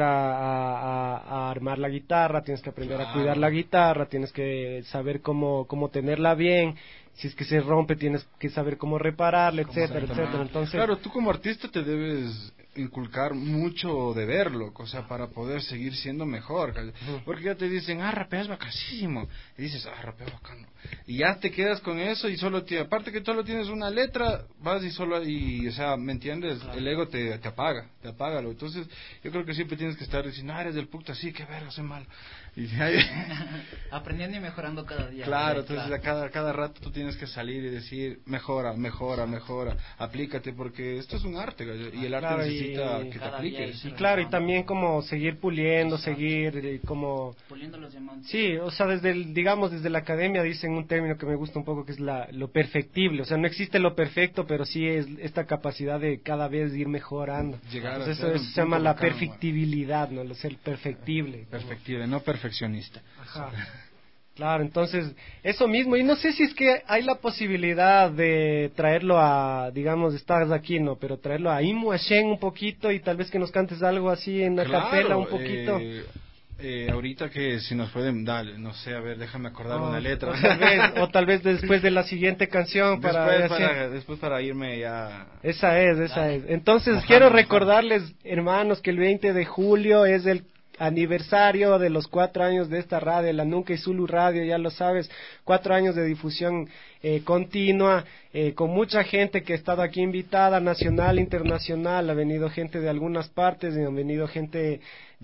a armar la guitarra, tienes que aprender a cuidar la guitarra, tienes que saber cómo tenerla bien. Si es que se rompe, tienes que saber cómo repararla, etcétera, etcétera. Entonces, claro, tú como artista te debes inculcar mucho de verlo, o sea, para poder seguir siendo mejor. Porque ya te dicen, rapeas bacasísimo. Y dices, rapeo bacano. Y ya te quedas con eso y aparte que solo tienes una letra, vas y o sea, ¿me entiendes? Claro. El ego te apaga, Entonces, yo creo que siempre tienes que estar diciendo, eres del puta, sí, qué verga, soy malo. Y aprendiendo y mejorando cada día. Claro, entonces a cada rato tú tienes que salir y decir, mejora, aplícate, porque esto es un arte, y el arte necesita que te apliques. Y claro, y también como seguir puliendo, seguir como... puliendo los diamantes. Sí, o sea, desde la academia dicen un término que me gusta un poco, que es lo perfectible. O sea, no existe lo perfecto, pero sí es esta capacidad de cada vez ir mejorando. Entonces eso se llama la perfectibilidad, ¿no? El ser perfectible. Perfectible, no perfeccionista. Ajá. Claro, entonces, eso mismo, y no sé si es que hay la posibilidad de traerlo a, digamos, estás aquí, ¿no? Pero traerlo a Imu Ashen un poquito y tal vez que nos cantes algo así en la capela un poquito. Ahorita que si nos pueden, dale, no sé, a ver, déjame acordar una letra. O tal vez después de la siguiente canción después para irme ya. Esa es. Entonces, quiero recordarles, hermanos, que el 20 de julio es el aniversario de los 4 años de esta radio, la Nunca y Zulu Radio, ya lo sabes, 4 años de difusión continua, con mucha gente que ha estado aquí invitada, nacional, internacional, ha venido gente de algunas partes, han venido gente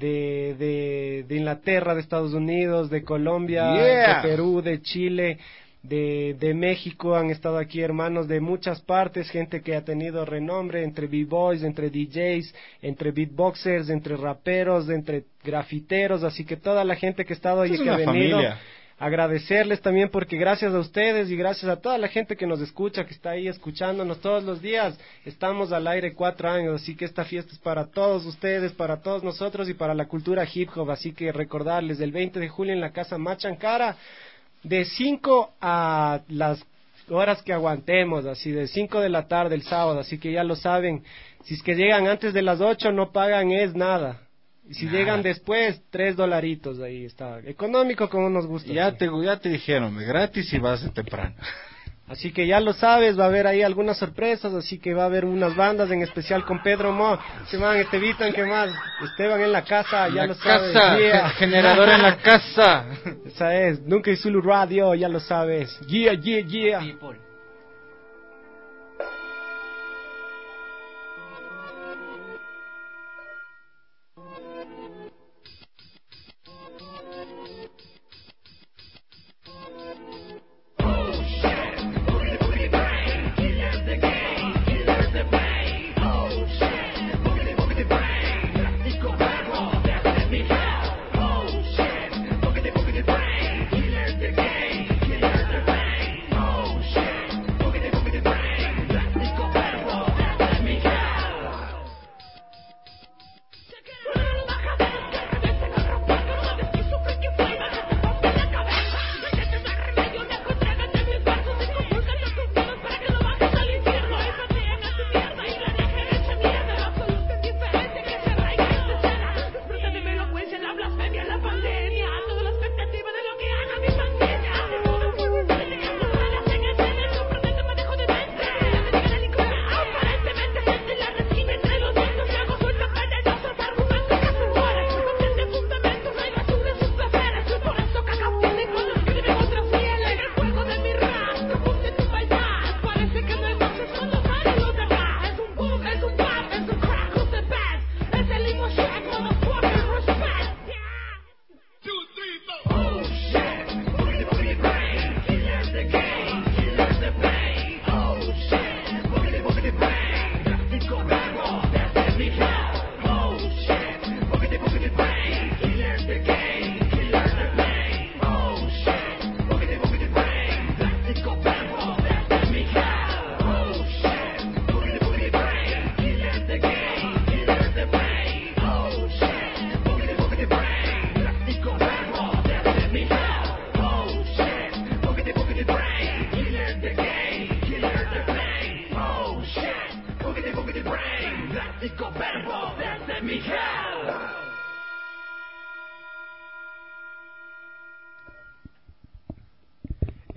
de Inglaterra, de Estados Unidos, de Colombia, de Perú, de Chile, de México, han estado aquí hermanos de muchas partes, gente que ha tenido renombre entre b-boys, entre DJs, entre beatboxers, entre raperos, entre grafiteros, así que toda la gente que ha estado ahí, que ha venido, familia. Agradecerles también porque gracias a ustedes y gracias a toda la gente que nos escucha, que está ahí escuchándonos todos los días, estamos al aire 4 años, así que esta fiesta es para todos ustedes, para todos nosotros y para la cultura hip hop, así que recordarles, el 20 de julio en la Casa Machankara, de 5 a las horas que aguantemos, así de 5 de la tarde el sábado, así que ya lo saben, si es que llegan antes de las 8 no pagan es nada, y si llegan después $3, ahí está, económico como nos gusta. Ya te dijeron, gratis y vas de temprano. Así que ya lo sabes, va a haber ahí algunas sorpresas, así que va a haber unas bandas, en especial con Pedro Mo, Estevitan, ¿qué más? Esteban en la casa, ya lo sabes. Generador en la casa. Esa es, Nunca y Zulu Radio, ya lo sabes. Yeah. People. Oh shit.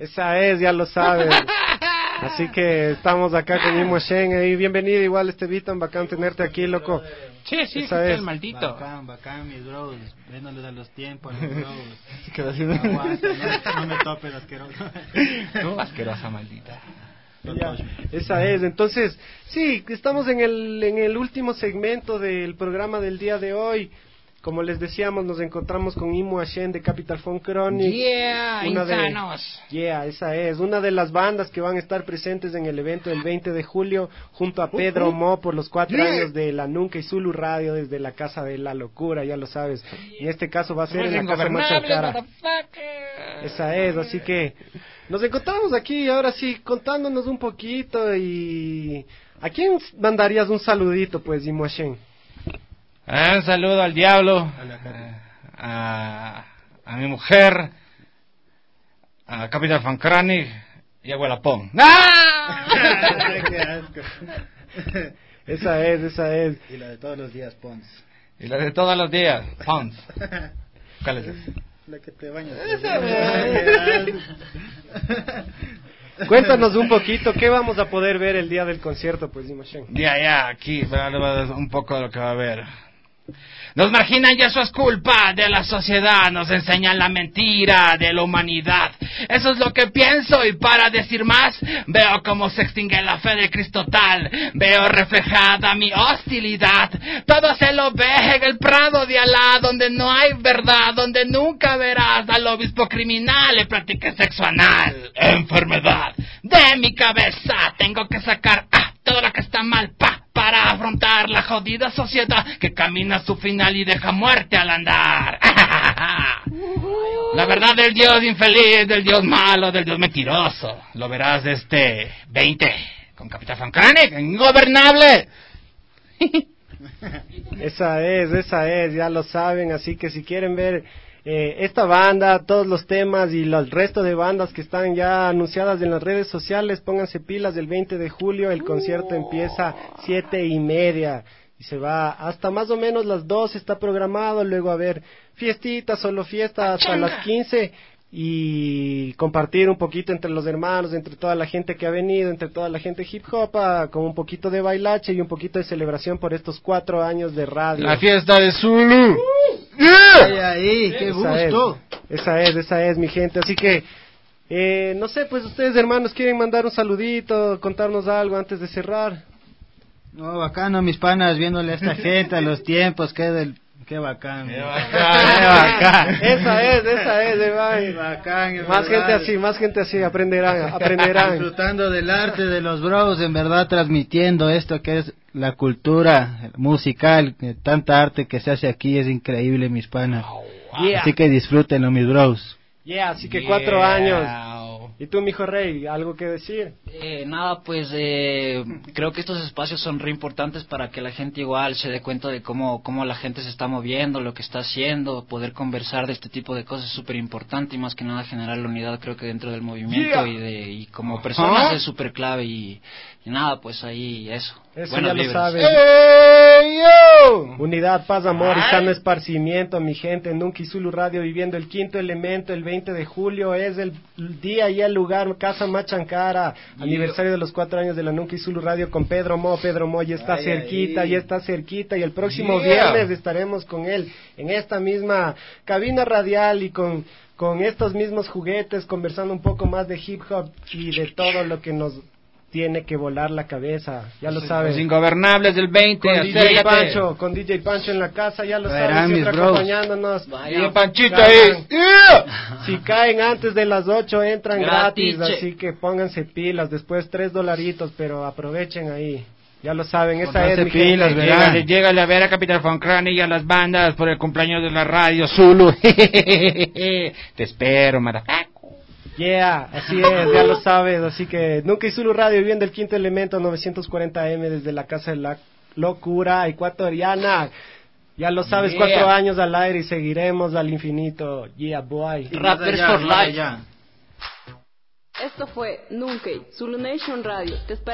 Esa es, ya lo sabes. Así que estamos acá con Imo Shen y bienvenido igual Estevitan, bacán tenerte aquí, loco. Sí, esa es el maldito. Bacán, mis bros. Véndoles a los tiempos, mis bros. ¿Qué va No, no me topes, asqueroso. No, asquerosa maldita. Ya, esa es, entonces, sí, estamos en el último segmento del programa del día de hoy. Como les decíamos, nos encontramos con Imo Ashen de Capital Funk Chronic. Insanos. Esa es, una de las bandas que van a estar presentes en el evento del 20 de julio, junto a Pedro Mo por los 4 años de la Nunca y Zulu Radio desde la Casa de la Locura, ya lo sabes. En este caso va a ser en la Casa Machancara. Esa es, así que nos encontramos aquí, ahora sí, contándonos un poquito y... ¿A quién mandarías un saludito, pues, Imo Ashen? Un saludo al diablo, a mi mujer, a Capital Funk Chronic y a Huelapón. ¡Ah! ¡Qué asco! Esa es. Y la de todos los días, Pons. Y la de todos los días, Pons. ¿Cuál es esa? La que te bañas. Cuéntanos un poquito, ¿qué vamos a poder ver el día del concierto, pues, Imo Ashen? Ya, aquí, un poco de lo que va a haber. Nos marginan y eso es culpa de la sociedad, nos enseñan la mentira de la humanidad. Eso es lo que pienso y para decir más, veo cómo se extingue la fe de Cristo tal, veo reflejada mi hostilidad. Todo se lo ve en el prado de Alá, donde no hay verdad, donde nunca verás al obispo criminal y practique sexo anal. Enfermedad de mi cabeza, tengo que sacar todo lo que está mal, para afrontar la jodida sociedad que camina a su final y deja muerte al andar. La verdad del Dios infeliz, del Dios malo, del Dios mentiroso. Lo verás este 20 con Capital Funk Chronic, ingobernable. Esa es, ya lo saben, así que si quieren ver esta banda, todos los temas y el resto de bandas que están ya anunciadas en las redes sociales, pónganse pilas. El 20 de julio el concierto empieza 7:30 y se va hasta más o menos las 2, está programado, luego a ver fiestitas, solo fiesta hasta las 15 y compartir un poquito entre los hermanos, entre toda la gente que ha venido, entre toda la gente hip hop, con un poquito de bailache y un poquito de celebración por estos 4 años de radio. La fiesta de Zulu. Ahí, qué gusto. Esa es, mi gente. Así que, no sé, pues ustedes, hermanos, ¿quieren mandar un saludito, contarnos algo antes de cerrar? No, bacano, mis panas, viéndole a esta gente, a los tiempos, qué bacán. Qué bacán. Esa es, Qué bacán. Más gente así, aprenderán. Disfrutando del arte de los bros, en verdad transmitiendo esto que es la cultura musical, tanta arte que se hace aquí, es increíble, mis panas. Así que disfrútenlo, mis bros. Así que 4 años. ¿Y tú, mijo Rey, algo que decir? Nada, pues creo que estos espacios son re importantes para que la gente igual se dé cuenta de cómo la gente se está moviendo, lo que está haciendo, poder conversar de este tipo de cosas es súper importante y más que nada generar la unidad, creo que dentro del movimiento y como personas es súper clave y nada, pues ahí eso. Bueno, ya lo sabes. Unidad, paz, amor y sano esparcimiento, mi gente. Nunca y Zulu Radio viviendo el 5º elemento. El 20 de julio es el día y el lugar, Casa Machancara, aniversario de los 4 años de la Nunca y Zulu Radio con Pedro Mo ya está cerquita y el próximo viernes estaremos con él en esta misma cabina radial y con estos mismos juguetes, conversando un poco más de hip hop y de todo lo que nos tiene que volar la cabeza, ya lo saben. Los ingobernables del 20, con DJ Pancho en la casa, ya lo saben, siempre acompañándonos. Vaya Panchito ahí. Si caen antes de las 8 entran gratis, así que pónganse pilas, después $3, pero aprovechen ahí. Ya lo saben, esa es mi pilas, gente. Llégale a ver a Capital Funk Chronic y a las bandas por el cumpleaños de la radio Zulu. Te espero, maracaco. Así es, ya lo sabes, así que Nunca y Zulu Radio viviendo el 5º elemento 940 AM desde la Casa de la Locura ecuatoriana. Ya lo sabes, 4 años al aire y seguiremos al infinito. Boy. Rappers for life. Esto fue Nunca y Zulu Nation Radio. Te